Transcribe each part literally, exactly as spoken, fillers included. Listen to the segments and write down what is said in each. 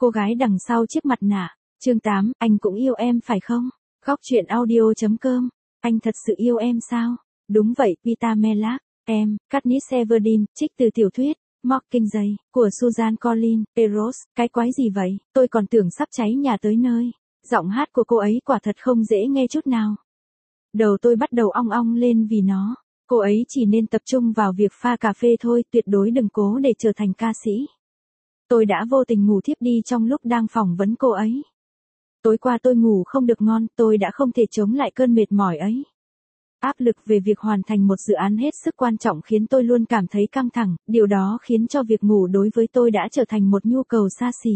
Cô gái đằng sau chiếc mặt nạ. Chương tám, anh cũng yêu em phải không? Góc truyện audio.com. Anh thật sự yêu em sao? Đúng vậy, Vita Melac. Em, Katniss Everdeen, trích từ tiểu thuyết Mockingjay của Susan Collins. Eros, cái quái gì vậy? Tôi còn tưởng sắp cháy nhà tới nơi. Giọng hát của cô ấy quả thật không dễ nghe chút nào. Đầu tôi bắt đầu ong ong lên vì nó. Cô ấy chỉ nên tập trung vào việc pha cà phê thôi, tuyệt đối đừng cố để trở thành ca sĩ. Tôi đã vô tình ngủ thiếp đi trong lúc đang phỏng vấn cô ấy. Tối qua tôi ngủ không được ngon, tôi đã không thể chống lại cơn mệt mỏi ấy. Áp lực về việc hoàn thành một dự án hết sức quan trọng khiến tôi luôn cảm thấy căng thẳng, điều đó khiến cho việc ngủ đối với tôi đã trở thành một nhu cầu xa xỉ.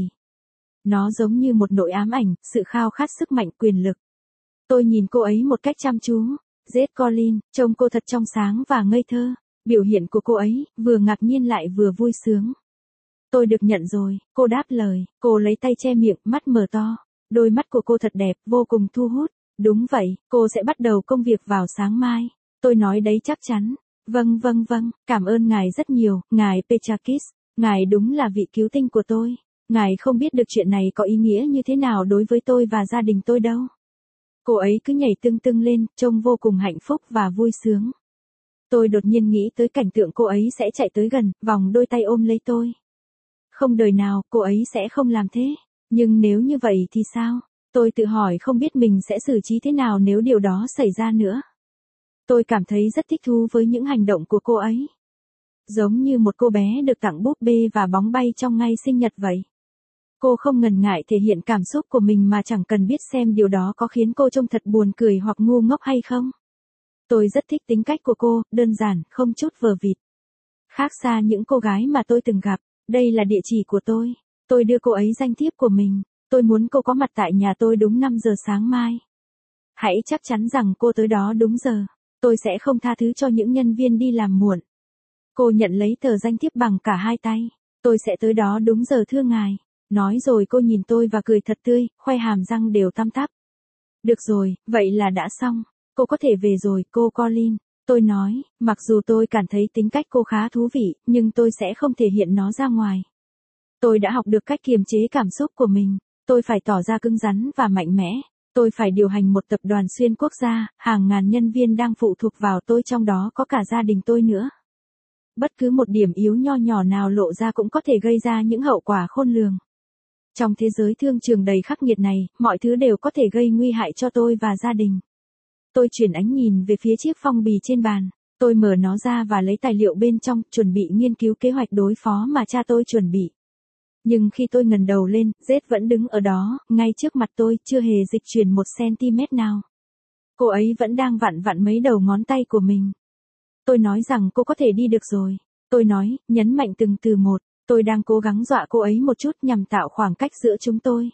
Nó giống như một nỗi ám ảnh, sự khao khát sức mạnh, quyền lực. Tôi nhìn cô ấy một cách chăm chú. Jade Collins, trông cô thật trong sáng và ngây thơ. Biểu hiện của cô ấy, vừa ngạc nhiên lại vừa vui sướng. Tôi được nhận rồi, cô đáp lời, cô lấy tay che miệng, mắt mở to. Đôi mắt của cô thật đẹp, vô cùng thu hút. Đúng vậy, cô sẽ bắt đầu công việc vào sáng mai. Tôi nói đấy chắc chắn. Vâng vâng vâng, cảm ơn ngài rất nhiều, ngài Petrakis. Ngài đúng là vị cứu tinh của tôi. Ngài không biết được chuyện này có ý nghĩa như thế nào đối với tôi và gia đình tôi đâu. Cô ấy cứ nhảy tưng tưng lên, trông vô cùng hạnh phúc và vui sướng. Tôi đột nhiên nghĩ tới cảnh tượng cô ấy sẽ chạy tới gần, vòng đôi tay ôm lấy tôi. Không đời nào, cô ấy sẽ không làm thế. Nhưng nếu như vậy thì sao? Tôi tự hỏi không biết mình sẽ xử trí thế nào nếu điều đó xảy ra nữa. Tôi cảm thấy rất thích thú với những hành động của cô ấy. Giống như một cô bé được tặng búp bê và bóng bay trong ngày sinh nhật vậy. Cô không ngần ngại thể hiện cảm xúc của mình mà chẳng cần biết xem điều đó có khiến cô trông thật buồn cười hoặc ngu ngốc hay không. Tôi rất thích tính cách của cô, đơn giản, không chút vờ vịt. Khác xa những cô gái mà tôi từng gặp, đây là địa chỉ của tôi. Tôi đưa cô ấy danh thiếp của mình. Tôi muốn cô có mặt tại nhà tôi đúng năm giờ sáng mai. Hãy chắc chắn rằng cô tới đó đúng giờ. Tôi sẽ không tha thứ cho những nhân viên đi làm muộn. Cô nhận lấy tờ danh thiếp bằng cả hai tay. Tôi sẽ tới đó đúng giờ thưa ngài. Nói rồi cô nhìn tôi và cười thật tươi, khoe hàm răng đều tăm tắp. Được rồi, vậy là đã xong. Cô có thể về rồi, cô Collins. Tôi nói, mặc dù tôi cảm thấy tính cách cô khá thú vị, nhưng tôi sẽ không thể hiện nó ra ngoài. Tôi đã học được cách kiềm chế cảm xúc của mình. Tôi phải tỏ ra cứng rắn và mạnh mẽ. Tôi phải điều hành một tập đoàn xuyên quốc gia, hàng ngàn nhân viên đang phụ thuộc vào tôi, trong đó có cả gia đình tôi nữa. Bất cứ một điểm yếu nho nhỏ nào lộ ra cũng có thể gây ra những hậu quả khôn lường. Trong thế giới thương trường đầy khắc nghiệt này, mọi thứ đều có thể gây nguy hại cho tôi và gia đình. Tôi chuyển ánh nhìn về phía chiếc phong bì trên bàn. Tôi mở nó ra và lấy tài liệu bên trong, chuẩn bị nghiên cứu kế hoạch đối phó mà cha tôi chuẩn bị. Nhưng khi tôi ngẩng đầu lên, Jade vẫn đứng ở đó, ngay trước mặt tôi, chưa hề dịch chuyển một cm nào. Cô ấy vẫn đang vặn vặn mấy đầu ngón tay của mình. Tôi nói rằng cô có thể đi được rồi. Tôi nói, nhấn mạnh từng từ một. Tôi đang cố gắng dọa cô ấy một chút nhằm tạo khoảng cách giữa chúng tôi.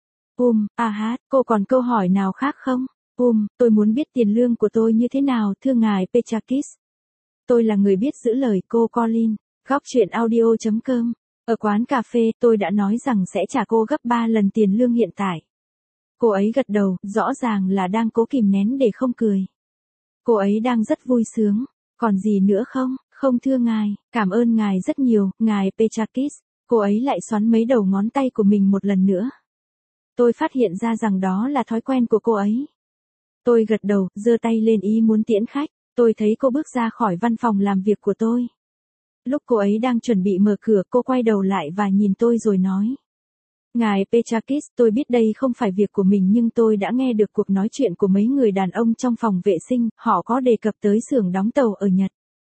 Um, à hát, cô còn câu hỏi nào khác không? Um, tôi muốn biết tiền lương của tôi như thế nào, thưa ngài Petrakis. Tôi là người biết giữ lời, cô Collins. Góc truyện audio.com. Ở quán cà phê, tôi đã nói rằng sẽ trả cô gấp ba lần tiền lương hiện tại. Cô ấy gật đầu, rõ ràng là đang cố kìm nén để không cười. Cô ấy đang rất vui sướng. Còn gì nữa không? Không thưa ngài, cảm ơn ngài rất nhiều, ngài Petrakis. Cô ấy lại xoắn mấy đầu ngón tay của mình một lần nữa. Tôi phát hiện ra rằng đó là thói quen của cô ấy. Tôi gật đầu, giơ tay lên ý muốn tiễn khách. Tôi thấy cô bước ra khỏi văn phòng làm việc của tôi. Lúc cô ấy đang chuẩn bị mở cửa, cô quay đầu lại và nhìn tôi rồi nói. Ngài Petrakis, tôi biết đây không phải việc của mình nhưng tôi đã nghe được cuộc nói chuyện của mấy người đàn ông trong phòng vệ sinh, họ có đề cập tới xưởng đóng tàu ở Nhật.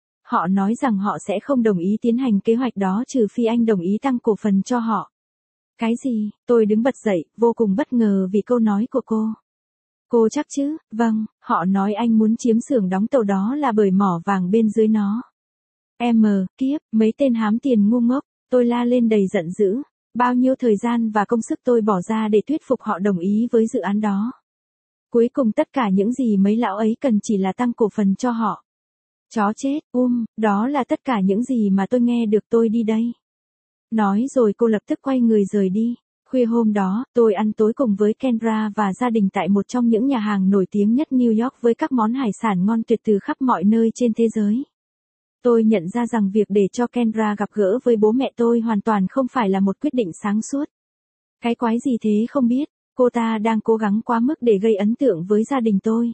Họ nói rằng họ sẽ không đồng ý tiến hành kế hoạch đó trừ phi anh đồng ý tăng cổ phần cho họ. Cái gì? Tôi đứng bật dậy, vô cùng bất ngờ vì câu nói của cô. Cô chắc chứ? Vâng, họ nói anh muốn chiếm xưởng đóng tàu đó là bởi mỏ vàng bên dưới nó. Em, kiếp, mấy tên hám tiền ngu ngốc, tôi la lên đầy giận dữ. Bao nhiêu thời gian và công sức tôi bỏ ra để thuyết phục họ đồng ý với dự án đó. Cuối cùng tất cả những gì mấy lão ấy cần chỉ là tăng cổ phần cho họ. Chó chết, um, đó là tất cả những gì mà tôi nghe được, tôi đi đây. Nói rồi cô lập tức quay người rời đi. Khuya hôm đó, tôi ăn tối cùng với Kendra và gia đình tại một trong những nhà hàng nổi tiếng nhất New York với các món hải sản ngon tuyệt từ khắp mọi nơi trên thế giới. Tôi nhận ra rằng việc để cho Kendra gặp gỡ với bố mẹ tôi hoàn toàn không phải là một quyết định sáng suốt. Cái quái gì thế không biết, cô ta đang cố gắng quá mức để gây ấn tượng với gia đình tôi.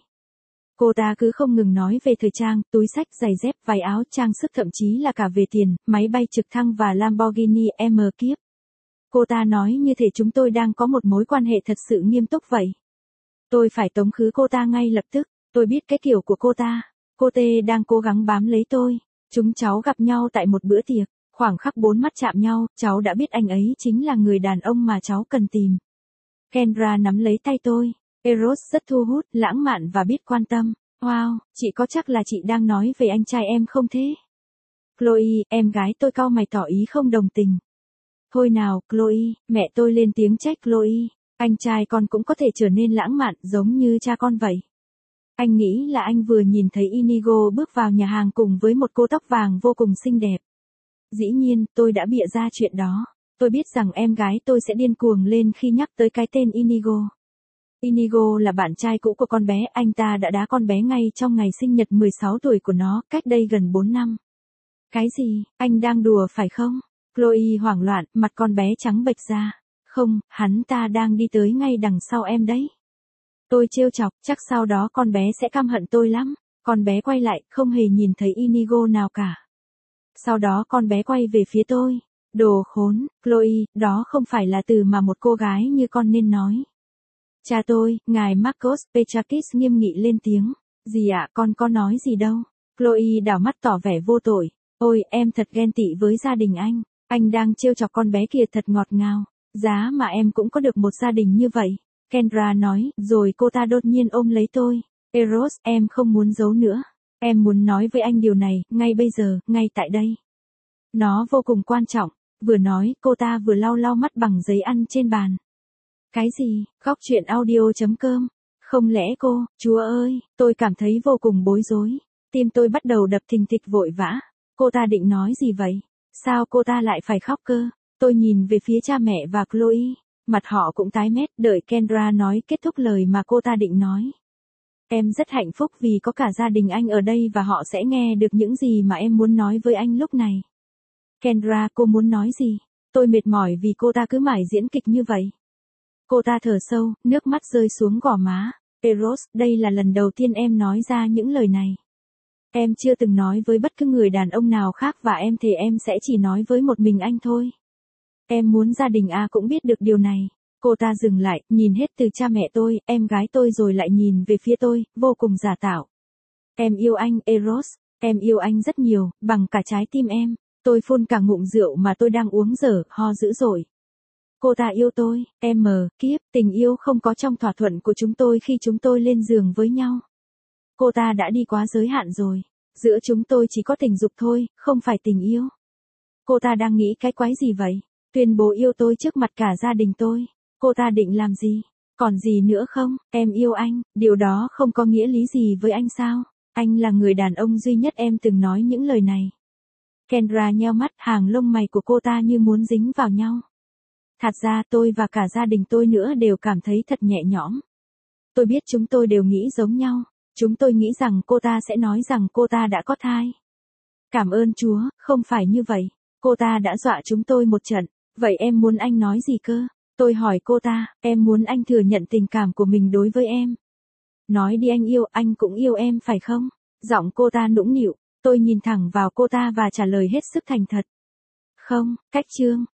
Cô ta cứ không ngừng nói về thời trang, túi xách, giày dép, váy áo, trang sức thậm chí là cả về tiền, máy bay trực thăng và Lamborghini em kiếp. Cô ta nói như thể chúng tôi đang có một mối quan hệ thật sự nghiêm túc vậy. Tôi phải tống khứ cô ta ngay lập tức, tôi biết cái kiểu của cô ta. Cô tê đang cố gắng bám lấy tôi. Chúng cháu gặp nhau tại một bữa tiệc, khoảng khắc bốn mắt chạm nhau, cháu đã biết anh ấy chính là người đàn ông mà cháu cần tìm. Kendra nắm lấy tay tôi. Eros rất thu hút, lãng mạn và biết quan tâm. Wow, chị có chắc là chị đang nói về anh trai em không thế? Chloe, em gái tôi cau mày tỏ ý không đồng tình. Thôi nào, Chloe, mẹ tôi lên tiếng trách Chloe. Anh trai con cũng có thể trở nên lãng mạn giống như cha con vậy. Anh nghĩ là anh vừa nhìn thấy Inigo bước vào nhà hàng cùng với một cô tóc vàng vô cùng xinh đẹp. Dĩ nhiên, tôi đã bịa ra chuyện đó. Tôi biết rằng em gái tôi sẽ điên cuồng lên khi nhắc tới cái tên Inigo. Inigo là bạn trai cũ của con bé, anh ta đã đá con bé ngay trong ngày sinh nhật mười sáu tuổi của nó, cách đây gần bốn năm. Cái gì, anh đang đùa phải không? Chloe hoảng loạn, mặt con bé trắng bệch ra. Không, hắn ta đang đi tới ngay đằng sau em đấy. Tôi trêu chọc, chắc sau đó con bé sẽ căm hận tôi lắm. Con bé quay lại, không hề nhìn thấy Inigo nào cả. Sau đó con bé quay về phía tôi. Đồ khốn, Chloe, đó không phải là từ mà một cô gái như con nên nói. Cha tôi, ngài Marcos Petrakis nghiêm nghị lên tiếng. Gì ạ, con có nói gì đâu. Chloe đảo mắt tỏ vẻ vô tội. Ôi, em thật ghen tị với gia đình anh. Anh đang trêu chọc con bé kia thật ngọt ngào. Giá mà em cũng có được một gia đình như vậy. Kendra nói, rồi cô ta đột nhiên ôm lấy tôi. Eros, em không muốn giấu nữa. Em muốn nói với anh điều này, ngay bây giờ, ngay tại đây. Nó vô cùng quan trọng. Vừa nói, cô ta vừa lau lau mắt bằng giấy ăn trên bàn. Cái gì, khóc chuyện audio chấm com. Không lẽ cô, Chúa ơi, tôi cảm thấy vô cùng bối rối. Tim tôi bắt đầu đập thình thịch vội vã. Cô ta định nói gì vậy? Sao cô ta lại phải khóc cơ? Tôi nhìn về phía cha mẹ và Chloe. Mặt họ cũng tái mét, đợi Kendra nói kết thúc lời mà cô ta định nói. Em rất hạnh phúc vì có cả gia đình anh ở đây và họ sẽ nghe được những gì mà em muốn nói với anh lúc này. Kendra, cô muốn nói gì? Tôi mệt mỏi vì cô ta cứ mãi diễn kịch như vậy. Cô ta thở sâu, nước mắt rơi xuống gò má. Eros, đây là lần đầu tiên em nói ra những lời này. Em chưa từng nói với bất cứ người đàn ông nào khác và em thề em sẽ chỉ nói với một mình anh thôi. Em muốn gia đình A cũng biết được điều này. Cô ta dừng lại, nhìn hết từ cha mẹ tôi, em gái tôi rồi lại nhìn về phía tôi, vô cùng giả tạo. Em yêu anh, Eros. Em yêu anh rất nhiều, bằng cả trái tim em. Tôi phun cả ngụm rượu mà tôi đang uống dở, ho dữ dội. Cô ta yêu tôi, em mờ, kiếp, tình yêu không có trong thỏa thuận của chúng tôi khi chúng tôi lên giường với nhau. Cô ta đã đi quá giới hạn rồi. Giữa chúng tôi chỉ có tình dục thôi, không phải tình yêu. Cô ta đang nghĩ cái quái gì vậy? Tuyên bố yêu tôi trước mặt cả gia đình tôi. Cô ta định làm gì? Còn gì nữa không? Em yêu anh, điều đó không có nghĩa lý gì với anh sao? Anh là người đàn ông duy nhất em từng nói những lời này. Kendra nheo mắt, hàng lông mày của cô ta như muốn dính vào nhau. Thật ra tôi và cả gia đình tôi nữa đều cảm thấy thật nhẹ nhõm. Tôi biết chúng tôi đều nghĩ giống nhau. Chúng tôi nghĩ rằng cô ta sẽ nói rằng cô ta đã có thai. Cảm ơn Chúa, không phải như vậy. Cô ta đã dọa chúng tôi một trận. Vậy em muốn anh nói gì cơ? Tôi hỏi cô ta, em muốn anh thừa nhận tình cảm của mình đối với em. Nói đi anh yêu, anh cũng yêu em phải không? Giọng cô ta nũng nịu. Tôi nhìn thẳng vào cô ta và trả lời hết sức thành thật. Không, cách chương.